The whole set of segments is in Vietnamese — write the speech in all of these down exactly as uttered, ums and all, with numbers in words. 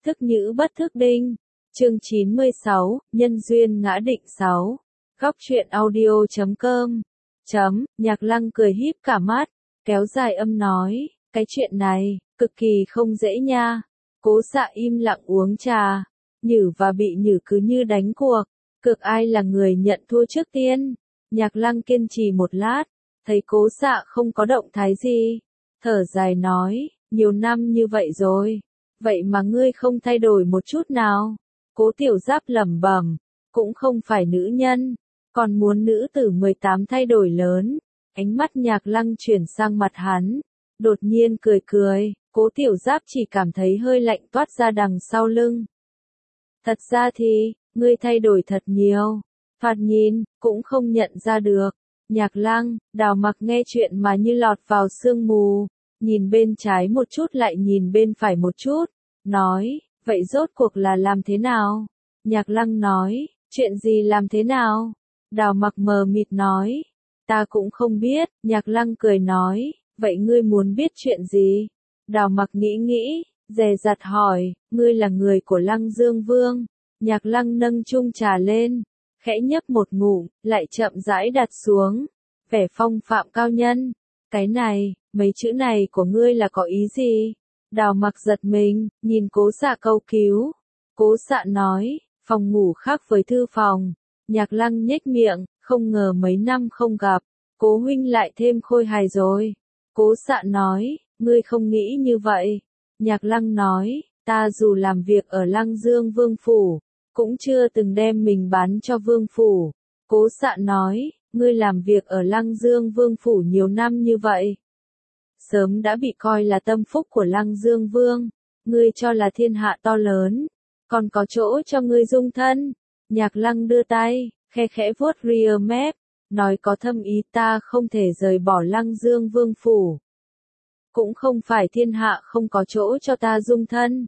Thức nhữ bất thức đinh. Chương chín mươi sáu, Nhân duyên ngã định sáu. Góc truyện audio chấm com. Chấm, Nhạc Lăng cười híp cả mắt, kéo dài âm nói, cái chuyện này, cực kỳ không dễ nha. Cố Dạ im lặng uống trà, Nhử và Bị Nhử cứ như đánh cuộc, cực ai là người nhận thua trước tiên. Nhạc Lăng kiên trì một lát, thấy Cố Dạ không có động thái gì, thở dài nói, nhiều năm như vậy rồi, vậy mà ngươi không thay đổi một chút nào. Cố Tiểu Giáp lẩm bẩm, cũng không phải nữ nhân, còn muốn nữ tử mười tám thay đổi lớn. Ánh mắt Nhạc Lăng chuyển sang mặt hắn, đột nhiên cười cười, Cố Tiểu Giáp chỉ cảm thấy hơi lạnh toát ra đằng sau lưng. Thật ra thì, ngươi thay đổi thật nhiều, thoạt nhìn, cũng không nhận ra được. Nhạc Lăng, Đào Mặc nghe chuyện mà như lọt vào sương mù, nhìn bên trái một chút lại nhìn bên phải một chút, nói, vậy rốt cuộc là làm thế nào? Nhạc Lăng nói, chuyện gì làm thế nào? Đào Mặc mờ mịt nói, ta cũng không biết. Nhạc Lăng cười nói, vậy ngươi muốn biết chuyện gì? Đào Mặc nghĩ nghĩ, dè dặt hỏi, ngươi là người của Lăng Dương Vương. Nhạc Lăng nâng chung trà lên, khẽ nhấp một ngụm, lại chậm rãi đặt xuống, vẻ phong phạm cao nhân. Cái này, mấy chữ này của ngươi là có ý gì? Đào Mặc giật mình, nhìn Cố Dạ câu cứu. Cố Dạ nói, phòng ngủ khác với thư phòng. Nhạc Lăng nhếch miệng, không ngờ mấy năm không gặp, Cố huynh lại thêm khôi hài rồi. Cố Dạ nói, ngươi không nghĩ như vậy. Nhạc Lăng nói, ta dù làm việc ở Lăng Dương Vương Phủ, cũng chưa từng đem mình bán cho Vương Phủ. Cố Dạ nói, ngươi làm việc ở Lăng Dương Vương Phủ nhiều năm như vậy, sớm đã bị coi là tâm phúc của Lăng Dương Vương, ngươi cho là thiên hạ to lớn, còn có chỗ cho ngươi dung thân. Nhạc Lăng đưa tay, khe khẽ vuốt ria mép, nói có thâm ý, ta không thể rời bỏ Lăng Dương Vương Phủ. Cũng không phải thiên hạ không có chỗ cho ta dung thân.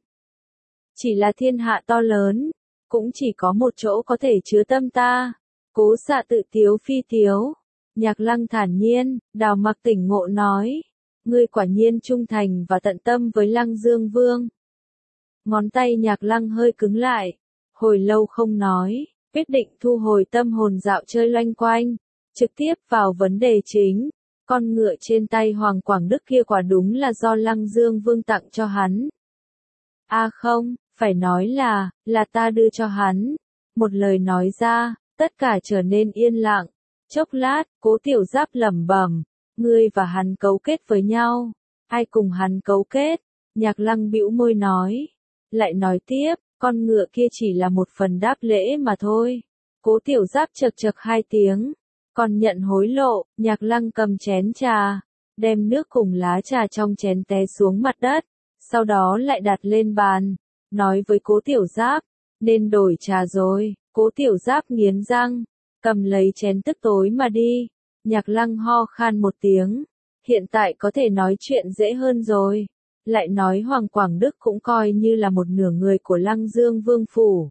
Chỉ là thiên hạ to lớn, cũng chỉ có một chỗ có thể chứa tâm ta. Cố Dạ tự tiếu phi tiếu. Nhạc Lăng thản nhiên. Đào Mặc tỉnh ngộ nói, ngươi quả nhiên trung thành và tận tâm với Lăng Dương Vương. Ngón tay Nhạc Lăng hơi cứng lại, hồi lâu không nói, quyết định thu hồi tâm hồn dạo chơi loanh quanh, trực tiếp vào vấn đề chính. Con ngựa trên tay Hoàng Quảng Đức kia quả đúng là do Lăng Dương Vương tặng cho hắn. A à không, phải nói là, là ta đưa cho hắn. Một lời nói ra, tất cả trở nên yên lặng. Chốc lát, Cố Tiểu Giáp lẩm bẩm, ngươi và hắn cấu kết với nhau. Ai cùng hắn cấu kết? Nhạc Lăng bĩu môi nói. Lại nói tiếp, con ngựa kia chỉ là một phần đáp lễ mà thôi. Cố Tiểu Giáp chật chật hai tiếng. Còn nhận hối lộ. Nhạc Lăng cầm chén trà, đem nước cùng lá trà trong chén té xuống mặt đất, sau đó lại đặt lên bàn, nói với Cố Tiểu Giáp, nên đổi trà rồi. Cố Tiểu Giáp nghiến răng, cầm lấy chén tức tối mà đi. Nhạc Lăng ho khan một tiếng, hiện tại có thể nói chuyện dễ hơn rồi. Lại nói Hoàng Quảng Đức cũng coi như là một nửa người của Lăng Dương Vương Phủ.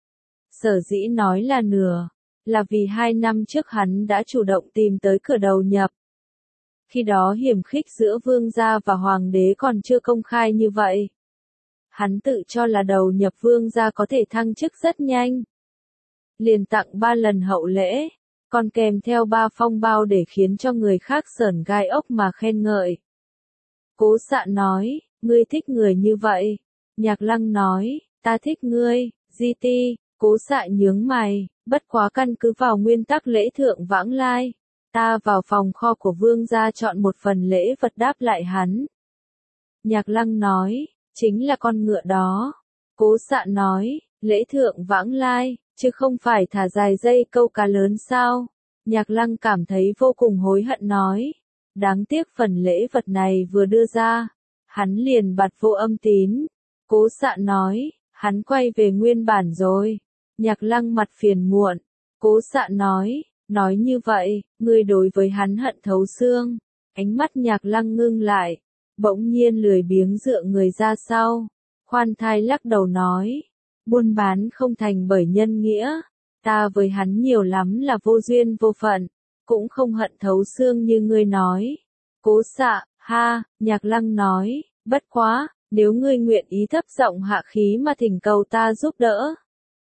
Sở dĩ nói là nửa, là vì hai năm trước hắn đã chủ động tìm tới cửa đầu nhập. Khi đó hiểm khích giữa vương gia và hoàng đế còn chưa công khai như vậy. Hắn tự cho là đầu nhập vương gia có thể thăng chức rất nhanh. Liền tặng ba lần hậu lễ, còn kèm theo ba phong bao để khiến cho người khác sởn gai ốc mà khen ngợi. Cố Dạ nói, ngươi thích người như vậy. Nhạc Lăng nói, ta thích ngươi, Di Ti. Cố Dạ nhướng mày, bất quá căn cứ vào nguyên tắc lễ thượng vãng lai. Ta vào phòng kho của vương gia chọn một phần lễ vật đáp lại hắn. Nhạc Lăng nói, chính là con ngựa đó. Cố Dạ nói, lễ thượng vãng lai, chứ không phải thả dài dây câu cá lớn sao? Nhạc Lăng cảm thấy vô cùng hối hận nói, đáng tiếc phần lễ vật này vừa đưa ra, hắn liền bặt vô âm tín. Cố Dạ nói, hắn quay về nguyên bản rồi. Nhạc Lăng mặt phiền muộn. Cố Dạ nói, nói như vậy, ngươi đối với hắn hận thấu xương. Ánh mắt Nhạc Lăng ngưng lại, bỗng nhiên lười biếng dựa người ra sau, khoan thai lắc đầu nói, buôn bán không thành bởi nhân nghĩa, ta với hắn nhiều lắm là vô duyên vô phận, cũng không hận thấu xương như ngươi nói. Cố Dạ, ha, Nhạc Lăng nói, bất quá, nếu ngươi nguyện ý thấp giọng hạ khí mà thỉnh cầu ta giúp đỡ.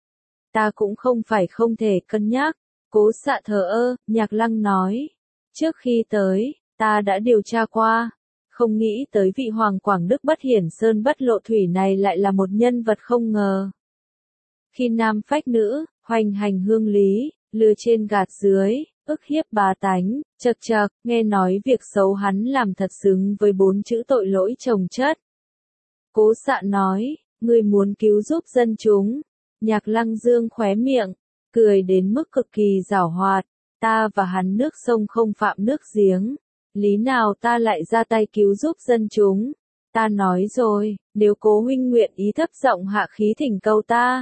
Ta cũng không phải không thể cân nhắc. Cố Xạ thờ ơ, Nhạc Lăng nói. Trước khi tới, ta đã điều tra qua. Không nghĩ tới vị Hoàng Quảng Đức bất hiển sơn bất lộ thủy này lại là một nhân vật không ngờ. Khi nam phách nữ, hoành hành hương lý, lừa trên gạt dưới, ức hiếp bá tánh, chật chật, nghe nói việc xấu hắn làm thật xứng với bốn chữ tội lỗi chồng chất. Cố Xạ nói, ngươi muốn cứu giúp dân chúng. Nhạc Lăng dương khóe miệng, cười đến mức cực kỳ giảo hoạt. Ta và hắn nước sông không phạm nước giếng. Lý nào ta lại ra tay cứu giúp dân chúng. Ta nói rồi, nếu Cố huynh nguyện ý thấp giọng hạ khí thỉnh cầu ta,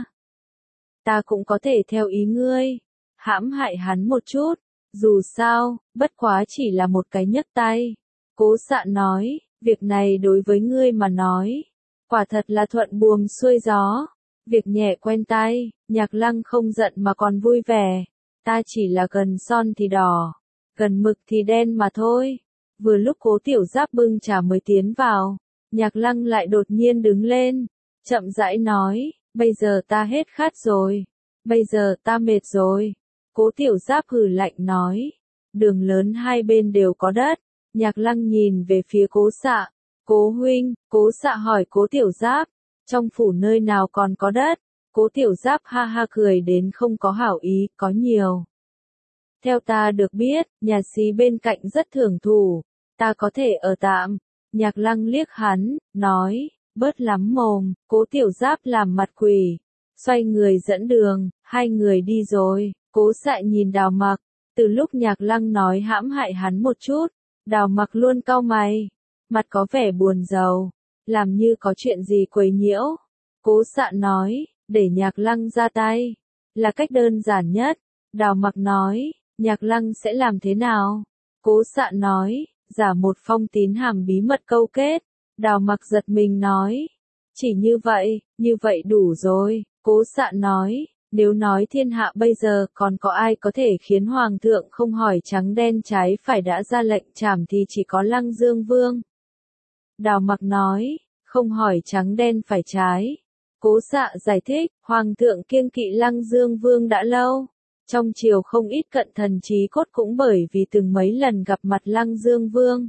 ta cũng có thể theo ý ngươi, hãm hại hắn một chút. Dù sao, bất quá chỉ là một cái nhấc tay. Cố Xạ nói, việc này đối với ngươi mà nói, quả thật là thuận buồm xuôi gió. Việc nhẹ quen tay, Nhạc Lăng không giận mà còn vui vẻ. Ta chỉ là gần son thì đỏ, gần mực thì đen mà thôi. Vừa lúc Cố Tiểu Giáp bưng trà mới tiến vào, Nhạc Lăng lại đột nhiên đứng lên, chậm rãi nói, bây giờ ta hết khát rồi, bây giờ ta mệt rồi. Cố Tiểu Giáp hừ lạnh nói, đường lớn hai bên đều có đất. Nhạc Lăng nhìn về phía Cố Xạ, Cố huynh. Cố Xạ hỏi Cố Tiểu Giáp, trong phủ nơi nào còn có đất? Cố Tiểu Giáp ha ha cười đến không có hảo ý, có nhiều. Theo ta được biết, nhà xí bên cạnh rất thưởng thù, ta có thể ở tạm. Nhạc Lăng liếc hắn, nói, bớt lắm mồm. Cố Tiểu Giáp làm mặt quỷ, xoay người dẫn đường, hai người đi rồi. Cố Xạ nhìn Đào Mặc, từ lúc Nhạc Lăng nói hãm hại hắn một chút, Đào Mặc luôn cau mày, mặt có vẻ buồn rầu, làm như có chuyện gì quấy nhiễu. Cố Xạ nói, để Nhạc Lăng ra tay, là cách đơn giản nhất. Đào Mặc nói, Nhạc Lăng sẽ làm thế nào? Cố Xạ nói, giả một phong tín hàm bí mật câu kết. Đào Mặc giật mình nói, chỉ như vậy, như vậy đủ rồi. Cố Xạ nói, nếu nói thiên hạ bây giờ còn có ai có thể khiến Hoàng thượng không hỏi trắng đen trái phải đã ra lệnh trảm thì chỉ có Lăng Dương Vương. Đào Mặc nói, không hỏi trắng đen phải trái. Cố Xạ giải thích, Hoàng thượng kiêng kỵ Lăng Dương Vương đã lâu. Trong triều không ít cận thần trí cốt cũng bởi vì từng mấy lần gặp mặt Lăng Dương Vương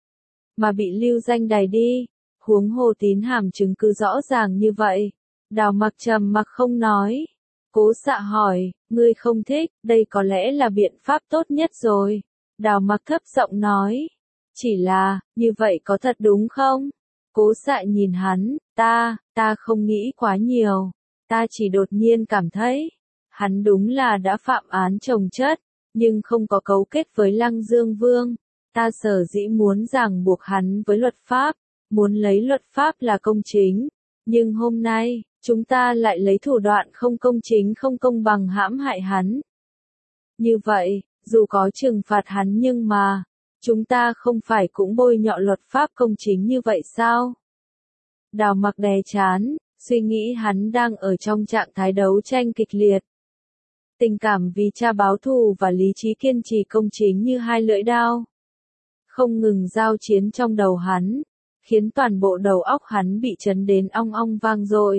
mà bị lưu danh đày đi, huống hồ tín hàm chứng cứ rõ ràng như vậy. Đào Mặc trầm mặc không nói. Cố Xạ hỏi, ngươi không thích, đây có lẽ là biện pháp tốt nhất rồi. Đào Mặc thấp giọng nói, chỉ là, như vậy có thật đúng không? Cố Xạ nhìn hắn, ta, ta không nghĩ quá nhiều, ta chỉ đột nhiên cảm thấy, hắn đúng là đã phạm án chồng chất, nhưng không có cấu kết với Lăng Dương Vương. Ta sở dĩ muốn ràng buộc hắn với luật pháp, muốn lấy luật pháp là công chính, nhưng hôm nay, chúng ta lại lấy thủ đoạn không công chính không công bằng hãm hại hắn. Như vậy, dù có trừng phạt hắn nhưng mà, chúng ta không phải cũng bôi nhọ luật pháp công chính như vậy sao? Đào Mặc đè chán, suy nghĩ hắn đang ở trong trạng thái đấu tranh kịch liệt. Tình cảm vì cha báo thù và lý trí kiên trì công chính như hai lưỡi đao, không ngừng giao chiến trong đầu hắn, khiến toàn bộ đầu óc hắn bị chấn đến ong ong vang dội.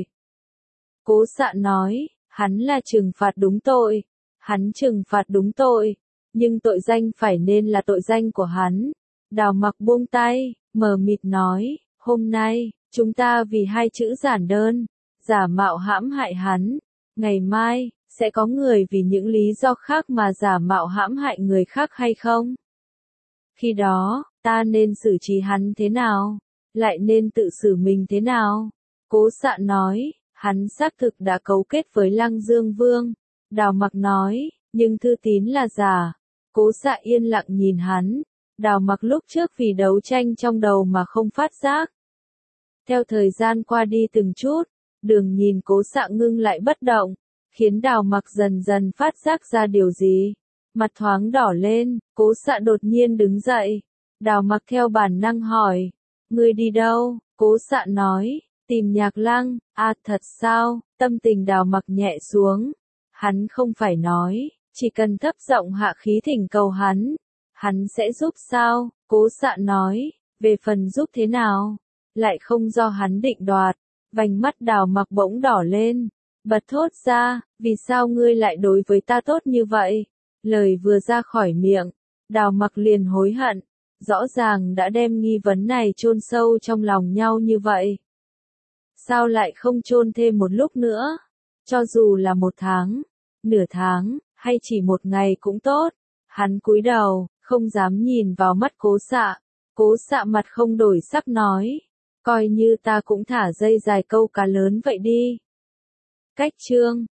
Cố Xạ nói, hắn là trừng phạt đúng tội, hắn trừng phạt đúng tội, nhưng tội danh phải nên là tội danh của hắn. Đào Mặc buông tay, mờ mịt nói, hôm nay, chúng ta vì hai chữ giản đơn, giả mạo hãm hại hắn, ngày mai, sẽ có người vì những lý do khác mà giả mạo hãm hại người khác hay không? Khi đó, ta nên xử trí hắn thế nào? Lại nên tự xử mình thế nào? Cố Xạ nói, hắn xác thực đã cấu kết với Lăng Dương Vương. Đào Mặc nói, nhưng thư tín là giả. Cố Xạ yên lặng nhìn hắn. Đào Mặc lúc trước vì đấu tranh trong đầu mà không phát giác. Theo thời gian qua đi từng chút, đường nhìn Cố Xạ ngưng lại bất động, khiến Đào Mặc dần dần phát giác ra điều gì. Mặt thoáng đỏ lên, Cố Xạ đột nhiên đứng dậy. Đào Mặc theo bản năng hỏi, ngươi đi đâu? Cố Xạ nói, tìm Nhạc Lăng. À thật sao? Tâm tình Đào Mặc nhẹ xuống. Hắn không phải nói, chỉ cần thấp giọng hạ khí thỉnh cầu hắn, hắn sẽ giúp sao? Cố Xạ nói, về phần giúp thế nào? lại không do hắn định đoạt. Vành mắt Đào Mặc bỗng đỏ lên, bật thốt ra, vì sao ngươi lại đối với ta tốt như vậy? Lời vừa ra khỏi miệng, Đào Mặc liền hối hận, rõ ràng đã đem nghi vấn này chôn sâu trong lòng nhau như vậy. Sao lại không chôn thêm một lúc nữa? Cho dù là một tháng, nửa tháng, hay chỉ một ngày cũng tốt. Hắn cúi đầu, không dám nhìn vào mắt Cố Xạ. Cố Xạ mặt không đổi sắc nói, coi như ta cũng thả dây dài câu cá lớn vậy đi. Cách chương